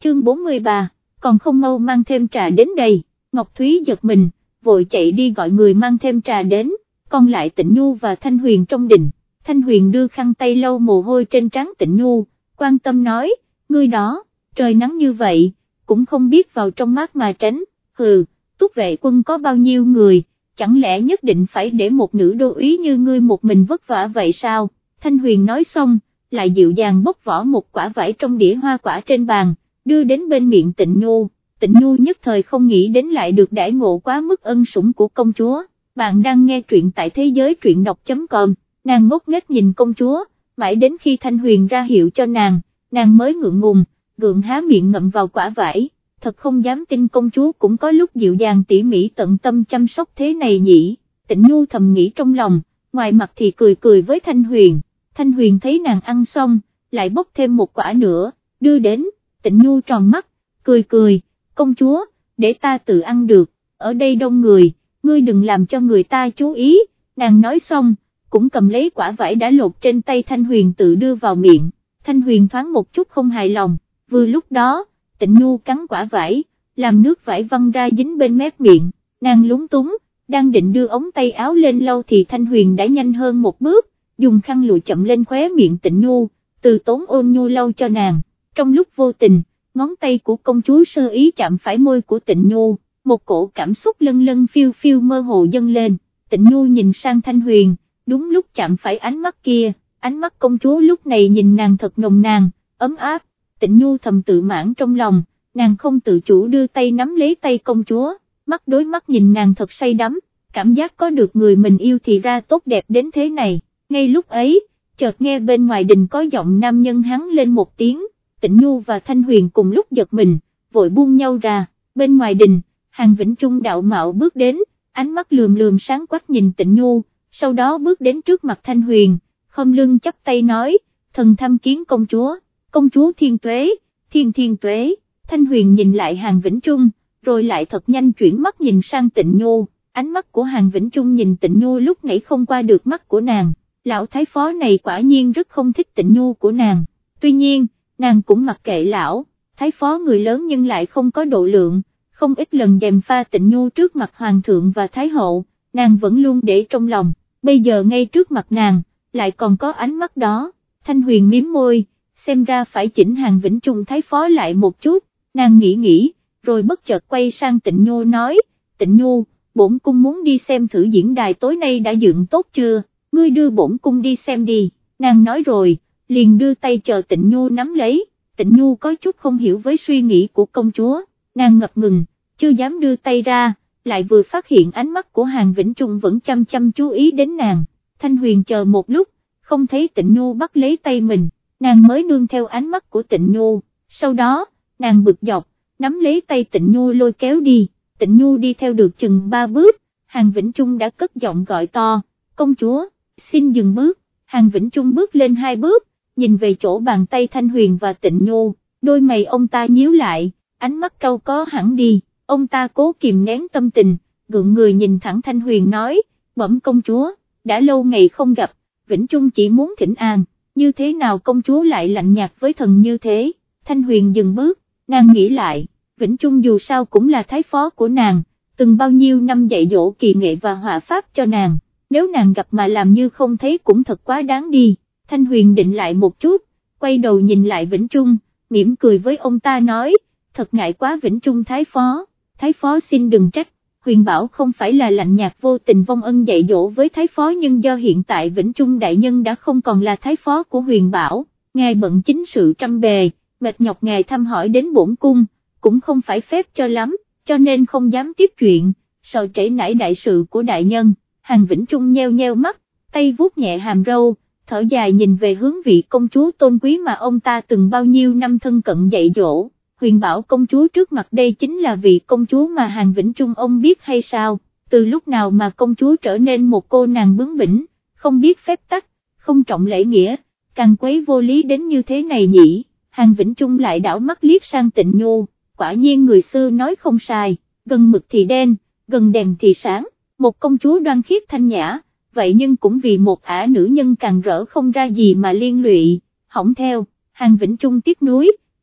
chương 43, còn không mau mang thêm trà đến đây. Ngọc Thúy giật mình, vội chạy đi gọi người mang thêm trà đến, còn lại Tịnh Nhu và Thanh Huyền trong đình. Thanh Huyền đưa khăn tay lau mồ hôi trên trán Tịnh Nhu, quan tâm nói, ngươi đó, trời nắng như vậy, cũng không biết vào trong mát mà tránh, hừ, Túc Vệ quân có bao nhiêu người, chẳng lẽ nhất định phải để một nữ đô úy như ngươi một mình vất vả vậy sao? Thanh Huyền nói xong, lại dịu dàng bóc vỏ một quả vải trong đĩa hoa quả trên bàn, đưa đến bên miệng Tịnh Nhu. Tịnh Nhu nhất thời không nghĩ đến lại được đãi ngộ quá mức ân sủng của công chúa. Bạn đang nghe truyện tại thế giới truyện đọc.com, nàng ngốc nghếch nhìn công chúa, mãi đến khi Thanh Huyền ra hiệu cho nàng mới ngượng ngùng, gượng há miệng ngậm vào quả vải, thật không dám tin công chúa cũng có lúc dịu dàng tỉ mỉ tận tâm chăm sóc thế này nhỉ. Tịnh Nhu thầm nghĩ trong lòng, ngoài mặt thì cười cười với Thanh Huyền. Thanh Huyền thấy nàng ăn xong, lại bốc thêm một quả nữa, đưa đến. Tịnh Nhu tròn mắt, cười, công chúa, để ta tự ăn được, ở đây đông người, ngươi đừng làm cho người ta chú ý. Nàng nói xong, cũng cầm lấy quả vải đã lột trên tay Thanh Huyền tự đưa vào miệng. Thanh Huyền thoáng một chút không hài lòng, vừa lúc đó, Tịnh Nhu cắn quả vải, làm nước vải văng ra dính bên mép miệng, nàng lúng túng, đang định đưa ống tay áo lên lau thì Thanh Huyền đã nhanh hơn một bước, dùng khăn lụa chậm lên khóe miệng Tịnh Nhu, từ tốn ôn nhu lau cho nàng. Trong lúc vô tình, ngón tay của công chúa sơ ý chạm phải môi của Tịnh Nhu, một cổ cảm xúc lân lân phiêu phiêu mơ hồ dâng lên. Tịnh Nhu nhìn sang Thanh Huyền, đúng lúc chạm phải ánh mắt kia, ánh mắt công chúa lúc này nhìn nàng thật nồng nàn, ấm áp. Tịnh Nhu thầm tự mãn trong lòng, nàng không tự chủ đưa tay nắm lấy tay công chúa, mắt đối mắt nhìn nàng thật say đắm, cảm giác có được người mình yêu thì ra tốt đẹp đến thế này. Ngay lúc ấy, chợt nghe bên ngoài đình có giọng nam nhân hắn lên một tiếng. Tịnh Nhu và Thanh Huyền cùng lúc giật mình, vội buông nhau ra. Bên ngoài đình, Hàn Vĩnh Trung đạo mạo bước đến, ánh mắt lườm sáng quắc nhìn Tịnh Nhu, sau đó bước đến trước mặt Thanh Huyền, khom lưng chắp tay nói, thần tham kiến công chúa thiên tuế, thiên tuế. Thanh Huyền nhìn lại Hàn Vĩnh Trung, rồi lại thật nhanh chuyển mắt nhìn sang Tịnh Nhu, ánh mắt của Hàn Vĩnh Trung nhìn Tịnh Nhu lúc nãy không qua được mắt của nàng, lão thái phó này quả nhiên rất không thích Tịnh Nhu của nàng. Tuy nhiên, nàng cũng mặc kệ lão thái phó người lớn nhưng lại không có độ lượng, không ít lần gièm pha Tịnh Nhu trước mặt hoàng thượng và thái hậu, nàng vẫn luôn để trong lòng, bây giờ ngay trước mặt nàng, lại còn có ánh mắt đó. Thanh Huyền mím môi, xem ra phải chỉnh Hàn Vĩnh Trung thái phó lại một chút, nàng nghĩ, rồi bất chợt quay sang Tịnh Nhu nói, Tịnh Nhu, bổn cung muốn đi xem thử diễn đài tối nay đã dựng tốt chưa, ngươi đưa bổn cung đi xem đi. Nàng nói rồi, liền đưa tay chờ Tịnh Nhu nắm lấy. Tịnh Nhu có chút không hiểu với suy nghĩ của công chúa, nàng ngập ngừng, chưa dám đưa tay ra, lại vừa phát hiện ánh mắt của Hàn Vĩnh Trung vẫn chăm chú ý đến nàng. Thanh Huyền chờ một lúc, không thấy Tịnh Nhu bắt lấy tay mình, nàng mới nương theo ánh mắt của Tịnh Nhu, sau đó, nàng bực dọc, nắm lấy tay Tịnh Nhu lôi kéo đi. Tịnh Nhu đi theo được chừng 3 bước, Hàn Vĩnh Trung đã cất giọng gọi to, công chúa, xin dừng bước. Hàn Vĩnh Trung bước lên 2 bước, nhìn về chỗ bàn tay Thanh Huyền và Tịnh Nhu, đôi mày ông ta nhíu lại, ánh mắt cau có hẳn đi, ông ta cố kìm nén tâm tình, gượng người nhìn thẳng Thanh Huyền nói, bẩm công chúa, đã lâu ngày không gặp, Vĩnh Trung chỉ muốn thỉnh an, như thế nào công chúa lại lạnh nhạt với thần như thế. Thanh Huyền dừng bước, nàng nghĩ lại, Vĩnh Trung dù sao cũng là thái phó của nàng, từng bao nhiêu năm dạy dỗ kỳ nghệ và họa pháp cho nàng, nếu nàng gặp mà làm như không thấy cũng thật quá đáng đi. Thanh Huyền định lại một chút, quay đầu nhìn lại Vĩnh Trung, mỉm cười với ông ta nói, thật ngại quá Vĩnh Trung thái phó xin đừng trách, Huyền bảo không phải là lạnh nhạt vô tình vong ân dạy dỗ với thái phó, nhưng do hiện tại Vĩnh Trung đại nhân đã không còn là thái phó của Huyền bảo, ngài bận chính sự trăm bề, mệt nhọc ngài thăm hỏi đến bổn cung, cũng không phải phép cho lắm, cho nên không dám tiếp chuyện, sợ trễ nải đại sự của đại nhân. Hàn Vĩnh Trung nheo mắt, tay vuốt nhẹ hàm râu, thở dài nhìn về hướng vị công chúa tôn quý mà ông ta từng bao nhiêu năm thân cận dạy dỗ. Huyền bảo công chúa trước mặt đây chính là vị công chúa mà Hàn Vĩnh Trung ông biết hay sao, từ lúc nào mà công chúa trở nên một cô nàng bướng bỉnh, không biết phép tắc, không trọng lễ nghĩa, càng quấy vô lý đến như thế này nhỉ. Hàn Vĩnh Trung lại đảo mắt liếc sang Tịnh Nhu, quả nhiên người xưa nói không sai, gần mực thì đen, gần đèn thì sáng, một công chúa đoan khiết thanh nhã, vậy nhưng cũng vì một ả nữ nhân càng rỡ không ra gì mà liên lụy, hỏng theo. Hàn Vĩnh Trung tiếc nuối,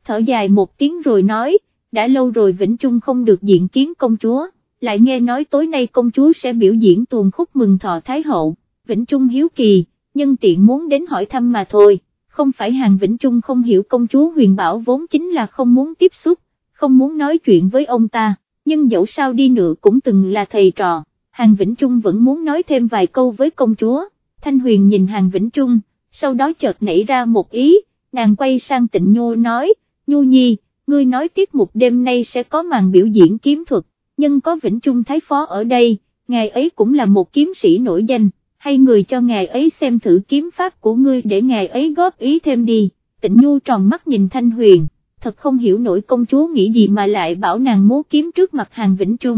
thở dài một tiếng rồi nói, đã lâu rồi Vĩnh Trung không được diện kiến công chúa, lại nghe nói tối nay công chúa sẽ biểu diễn tuồng khúc mừng thọ Thái hậu, Vĩnh Trung hiếu kỳ, nhân tiện muốn đến hỏi thăm mà thôi, không phải Hàn Vĩnh Trung không hiểu công chúa Huyền Bảo vốn chính là không muốn tiếp xúc, không muốn nói chuyện với ông ta, nhưng dẫu sao đi nữa cũng từng là thầy trò, Hàn Vĩnh Trung vẫn muốn nói thêm vài câu với công chúa. Thanh Huyền nhìn Hàn Vĩnh Trung, sau đó chợt nảy ra một ý, nàng quay sang Tịnh Nhu nói, Nhu Nhi, ngươi nói tiết mục đêm nay sẽ có màn biểu diễn kiếm thuật, nhưng có Vĩnh Trung Thái Phó ở đây, ngài ấy cũng là một kiếm sĩ nổi danh, hay người cho ngài ấy xem thử kiếm pháp của ngươi để ngài ấy góp ý thêm đi. Tịnh Nhu tròn mắt nhìn Thanh Huyền, thật không hiểu nổi công chúa nghĩ gì mà lại bảo nàng múa kiếm trước mặt Hàn Vĩnh Trung,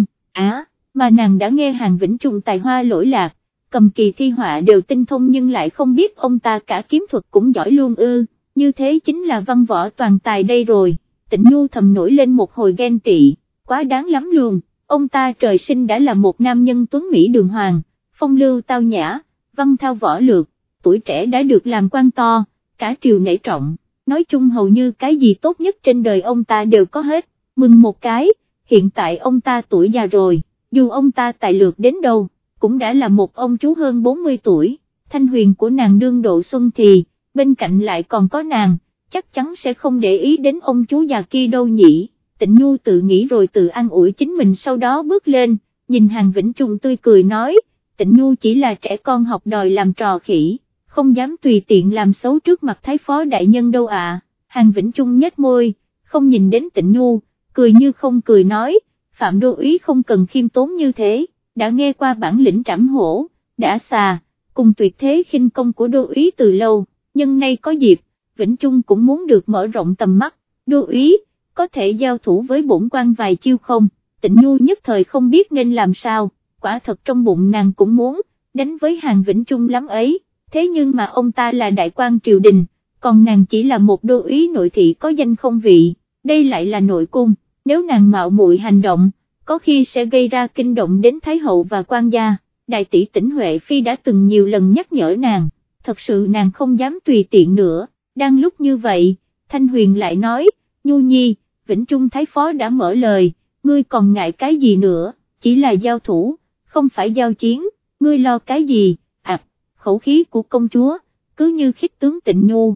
mà nàng đã nghe Hàn Vĩnh Trung tài hoa lỗi lạc, cầm kỳ thi họa đều tinh thông nhưng lại không biết ông ta cả kiếm thuật cũng giỏi luôn ư, như thế chính là văn võ toàn tài đây rồi. Tịnh Nhu thầm nổi lên một hồi ghen tị, quá đáng lắm luôn, ông ta trời sinh đã là một nam nhân tuấn mỹ đường hoàng, phong lưu tao nhã, văn thao võ lược, tuổi trẻ đã được làm quan to, cả triều nể trọng, nói chung hầu như cái gì tốt nhất trên đời ông ta đều có hết, mừng một cái, hiện tại ông ta tuổi già rồi, dù ông ta tài lược đến đâu, cũng đã là một ông chú hơn 40 tuổi, Thanh Huyền của nàng đương độ xuân thì, bên cạnh lại còn có nàng, chắc chắn sẽ không để ý đến ông chú già kia đâu nhỉ. Tịnh Nhu tự nghĩ rồi tự an ủi chính mình, sau đó bước lên, nhìn Hàn Vĩnh Trung tươi cười nói, Tịnh Nhu chỉ là trẻ con học đòi làm trò khỉ, không dám tùy tiện làm xấu trước mặt Thái Phó đại nhân đâu ạ. Hàn Vĩnh Trung nhếch môi, không nhìn đến Tịnh Nhu, cười như không cười nói, Phạm đô úy không cần khiêm tốn như thế, đã nghe qua bản lĩnh trảm hổ, đã xà, cùng tuyệt thế khinh công của đô úy từ lâu, nhưng nay có dịp, Vĩnh Trung cũng muốn được mở rộng tầm mắt, đô úy, có thể giao thủ với bổn quan vài chiêu không? Tịnh Nhu nhất thời không biết nên làm sao, quả thật trong bụng nàng cũng muốn đánh với Hàn Vĩnh Trung lắm ấy, thế nhưng mà ông ta là đại quan triều đình, còn nàng chỉ là một đô úy nội thị có danh không vị, đây lại là nội cung, nếu nàng mạo muội hành động, có khi sẽ gây ra kinh động đến Thái hậu và quan gia. Đại tỷ Tĩnh Huệ Phi đã từng nhiều lần nhắc nhở nàng, thật sự nàng không dám tùy tiện nữa. Đang lúc như vậy, Thanh Huyền lại nói, Nhu Nhi, Vĩnh Trung Thái Phó đã mở lời, ngươi còn ngại cái gì nữa, chỉ là giao thủ, không phải giao chiến, ngươi lo cái gì, khẩu khí của công chúa, cứ như khích tướng Tịnh Nhu,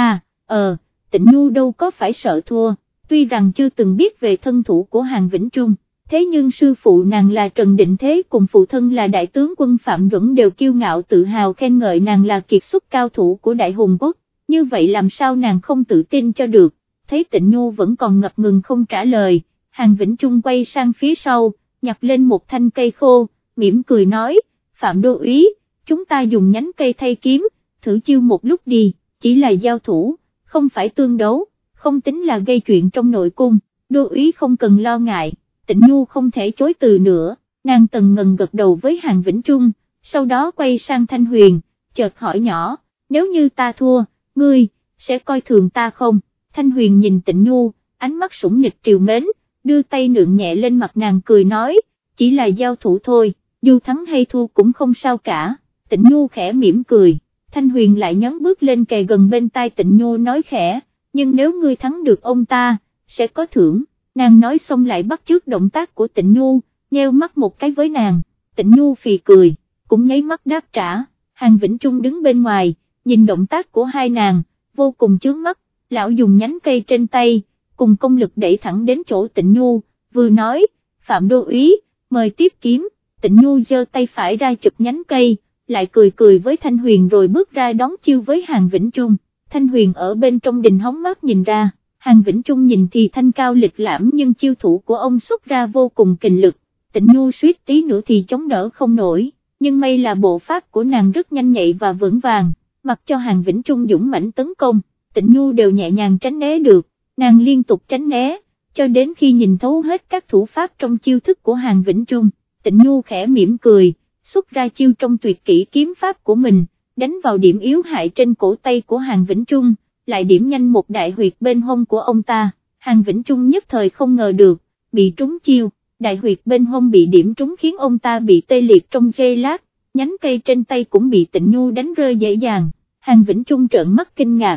Tịnh Nhu đâu có phải sợ thua, tuy rằng chưa từng biết về thân thủ của Hàn Vĩnh Trung, thế nhưng sư phụ nàng là Trần Định Thế cùng phụ thân là đại tướng quân Phạm Duẩn đều kiêu ngạo tự hào khen ngợi nàng là kiệt xuất cao thủ của Đại Hùng Quốc, như vậy làm sao nàng không tự tin cho được. Thấy Tịnh Nhu vẫn còn ngập ngừng không trả lời, Hàn Vĩnh Trung quay sang phía sau, nhặt lên một thanh cây khô, mỉm cười nói, Phạm đô úy, chúng ta dùng nhánh cây thay kiếm, thử chiêu một lúc đi, chỉ là giao thủ, không phải tương đấu, không tính là gây chuyện trong nội cung, đô úy không cần lo ngại. Tịnh Nhu không thể chối từ nữa, nàng tần ngần gật đầu với Hàn Vĩnh Trung, sau đó quay sang Thanh Huyền, chợt hỏi nhỏ, nếu như ta thua, ngươi, sẽ coi thường ta không? Thanh Huyền nhìn Tịnh Nhu, ánh mắt sủng nịch trìu mến, đưa tay nượng nhẹ lên mặt nàng cười nói, chỉ là giao thủ thôi, dù thắng hay thua cũng không sao cả. Tịnh Nhu khẽ mỉm cười, Thanh Huyền lại nhón bước lên kề gần bên tai Tịnh Nhu nói khẽ, nhưng nếu ngươi thắng được ông ta, sẽ có thưởng. Nàng nói xong lại bắt chước động tác của Tịnh Nhu, nheo mắt một cái với nàng, Tịnh Nhu phì cười, cũng nháy mắt đáp trả. Hàn Vĩnh Trung đứng bên ngoài, nhìn động tác của hai nàng, vô cùng chướng mắt, lão dùng nhánh cây trên tay, cùng công lực đẩy thẳng đến chỗ Tịnh Nhu, vừa nói, Phạm đô úy, mời tiếp kiếm. Tịnh Nhu giơ tay phải ra chụp nhánh cây, lại cười cười với Thanh Huyền rồi bước ra đón chiêu với Hàn Vĩnh Trung. Thanh Huyền ở bên trong đình hóng mát nhìn ra, Hàn Vĩnh Trung nhìn thì thanh cao lịch lãm nhưng chiêu thủ của ông xuất ra vô cùng kình lực, Tịnh Nhu suýt tí nữa thì chống đỡ không nổi, nhưng may là bộ pháp của nàng rất nhanh nhạy và vững vàng, mặc cho Hàn Vĩnh Trung dũng mãnh tấn công, Tịnh Nhu đều nhẹ nhàng tránh né được, nàng liên tục tránh né, cho đến khi nhìn thấu hết các thủ pháp trong chiêu thức của Hàn Vĩnh Trung, Tịnh Nhu khẽ mỉm cười, xuất ra chiêu trong tuyệt kỹ kiếm pháp của mình, đánh vào điểm yếu hại trên cổ tay của Hàn Vĩnh Trung, lại điểm nhanh một đại huyệt bên hông của ông ta. Hàn Vĩnh Trung nhất thời không ngờ được, bị trúng chiêu, đại huyệt bên hông bị điểm trúng khiến ông ta bị tê liệt trong giây lát, nhánh cây trên tay cũng bị Tịnh Nhu đánh rơi dễ dàng. Hàn Vĩnh Trung trợn mắt kinh ngạc,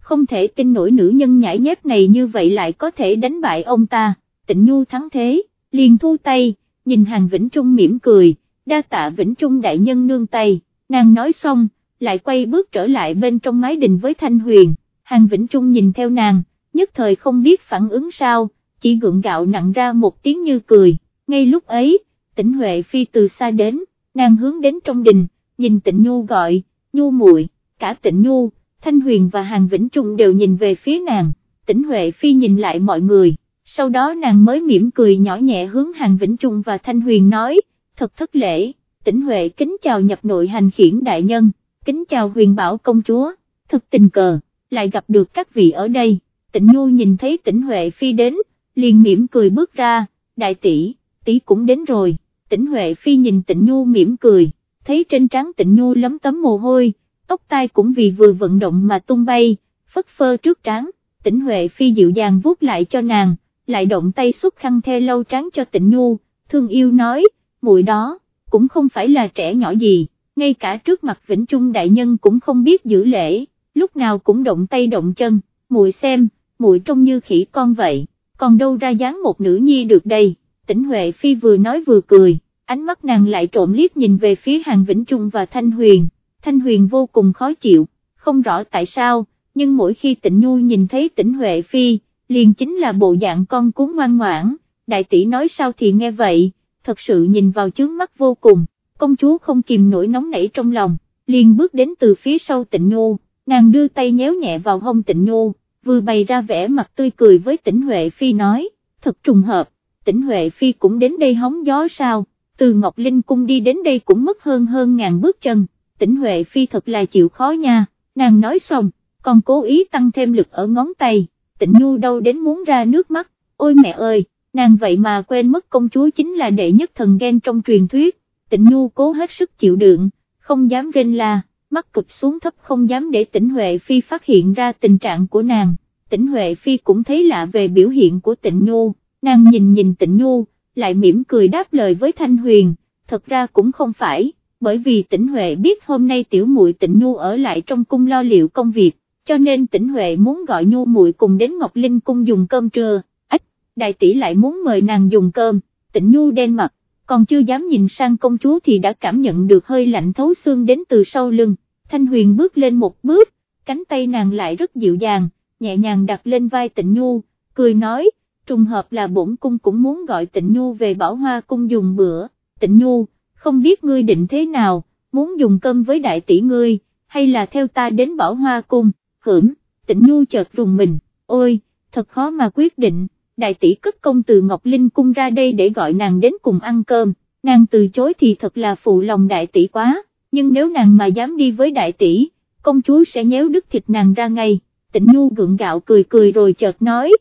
không thể tin nổi nữ nhân nhãi nhép này như vậy lại có thể đánh bại ông ta. Tịnh Nhu thắng thế, liền thu tay, nhìn Hàn Vĩnh Trung mỉm cười, đa tạ Vĩnh Trung đại nhân nương tay, nàng nói xong, lại quay bước trở lại bên trong mái đình với Thanh Huyền. Hàn Vĩnh Trung nhìn theo nàng, nhất thời không biết phản ứng sao, chỉ gượng gạo nặng ra một tiếng như cười. Ngay lúc ấy, Tĩnh Huệ Phi từ xa đến, nàng hướng đến trong đình, nhìn Tịnh Nhu gọi, Nhu muội. Cả Tịnh Nhu, Thanh Huyền và Hàn Vĩnh Trung đều nhìn về phía nàng. Tĩnh Huệ Phi nhìn lại mọi người, sau đó nàng mới mỉm cười nhỏ nhẹ hướng Hàn Vĩnh Trung và Thanh Huyền nói, thật thất lễ. Tĩnh Huệ kính chào nhập nội hành khiển đại nhân, kính chào Huyền Bảo công chúa, thật tình cờ, lại gặp được các vị ở đây. Tịnh Nhu nhìn thấy Tĩnh Huệ Phi đến, liền mỉm cười bước ra, đại tỷ cũng đến rồi. Tĩnh Huệ Phi nhìn Tịnh Nhu mỉm cười, thấy trên trán Tịnh Nhu lấm tấm mồ hôi, tóc tai cũng vì vừa vận động mà tung bay, phất phơ trước trán. Tĩnh Huệ Phi dịu dàng vuốt lại cho nàng, lại động tay xúc khăn the lau trán cho Tịnh Nhu, thương yêu nói, muội đó, cũng không phải là trẻ nhỏ gì, ngay cả trước mặt Vĩnh Trung đại nhân cũng không biết giữ lễ, lúc nào cũng động tay động chân, muội xem, muội trông như khỉ con vậy, còn đâu ra dáng một nữ nhi được đây. Tĩnh Huệ Phi vừa nói vừa cười, ánh mắt nàng lại trộm liếc nhìn về phía Hàn Vĩnh Trung và Thanh Huyền. Thanh Huyền vô cùng khó chịu, không rõ tại sao, nhưng mỗi khi Tịnh Nhu nhìn thấy Tĩnh Huệ Phi, liền chính là bộ dạng con cún ngoan ngoãn, đại tỷ nói sao thì nghe vậy, thật sự nhìn vào chướng mắt vô cùng. Công chúa không kìm nổi nóng nảy trong lòng, liền bước đến từ phía sau Tịnh Nhu, nàng đưa tay nhéo nhẹ vào hông Tịnh Nhu, vừa bày ra vẻ mặt tươi cười với Tĩnh Huệ Phi nói, thật trùng hợp, Tĩnh Huệ Phi cũng đến đây hóng gió sao, từ Ngọc Linh cung đi đến đây cũng mất hơn ngàn bước chân, Tĩnh Huệ Phi thật là chịu khó nha. Nàng nói xong, còn cố ý tăng thêm lực ở ngón tay. Tịnh Nhu đau đến muốn ra nước mắt, ôi mẹ ơi, nàng vậy mà quên mất công chúa chính là đệ nhất thần ghen trong truyền thuyết. Tịnh Nhu cố hết sức chịu đựng, không dám rên la, mắt cụp xuống thấp không dám để Tĩnh Huệ Phi phát hiện ra tình trạng của nàng. Tĩnh Huệ Phi cũng thấy lạ về biểu hiện của Tịnh Nhu, nàng nhìn Tịnh Nhu, lại mỉm cười đáp lời với Thanh Huyền, thật ra cũng không phải, bởi vì Tĩnh Huệ biết hôm nay tiểu muội Tịnh Nhu ở lại trong cung lo liệu công việc, cho nên Tĩnh Huệ muốn gọi Nhu muội cùng đến Ngọc Linh cung dùng cơm trưa. Ách, đại tỷ lại muốn mời nàng dùng cơm. Tịnh Nhu đen mặt, còn chưa dám nhìn sang công chúa thì đã cảm nhận được hơi lạnh thấu xương đến từ sau lưng. Thanh Huyền bước lên một bước, cánh tay nàng lại rất dịu dàng, nhẹ nhàng đặt lên vai Tịnh Nhu, cười nói, trùng hợp là bổn cung cũng muốn gọi Tịnh Nhu về Bảo Hoa cung dùng bữa. Tịnh Nhu, không biết ngươi định thế nào, muốn dùng cơm với đại tỷ ngươi, hay là theo ta đến Bảo Hoa cung? Tịnh Nhu chợt rùng mình, ôi, thật khó mà quyết định, đại tỷ cất công từ Ngọc Linh cung ra đây để gọi nàng đến cùng ăn cơm, nàng từ chối thì thật là phụ lòng đại tỷ quá, nhưng nếu nàng mà dám đi với đại tỷ, công chúa sẽ nhéo đứt thịt nàng ra ngay. Tịnh Nhu gượng gạo cười rồi chợt nói,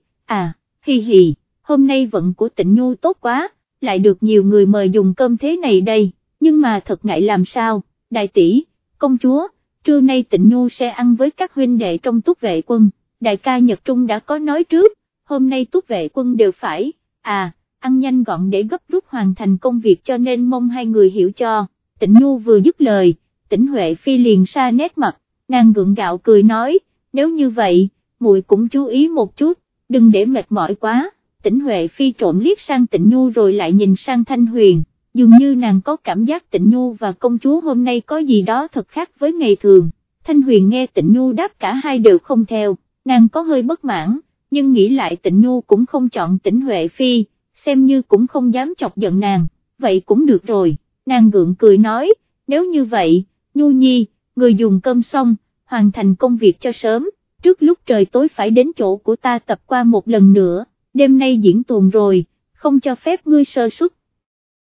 hi hi, hôm nay vận của Tịnh Nhu tốt quá, lại được nhiều người mời dùng cơm thế này đây, nhưng mà thật ngại làm sao, đại tỷ, công chúa, trưa nay Tịnh Nhu sẽ ăn với các huynh đệ trong Túc Vệ quân, đại ca Nhật Trung đã có nói trước, hôm nay Túc Vệ quân đều phải, ăn nhanh gọn để gấp rút hoàn thành công việc cho nên mong hai người hiểu cho. Tịnh Nhu vừa dứt lời, Tĩnh Huệ Phi liền sa nét mặt, nàng gượng gạo cười nói, nếu như vậy, muội cũng chú ý một chút, đừng để mệt mỏi quá. Tĩnh Huệ Phi trộm liếc sang Tịnh Nhu rồi lại nhìn sang Thanh Huyền, dường như nàng có cảm giác Tịnh Nhu và công chúa hôm nay có gì đó thật khác với ngày thường. Thanh Huyền nghe Tịnh Nhu đáp cả hai đều không theo, nàng có hơi bất mãn, nhưng nghĩ lại Tịnh Nhu cũng không chọn Tĩnh Huệ Phi, xem như cũng không dám chọc giận nàng, vậy cũng được rồi, nàng gượng cười nói, nếu như vậy, Nhu Nhi, người dùng cơm xong, hoàn thành công việc cho sớm, trước lúc trời tối phải đến chỗ của ta tập qua một lần nữa, đêm nay diễn tuồng rồi, không cho phép ngươi sơ suất.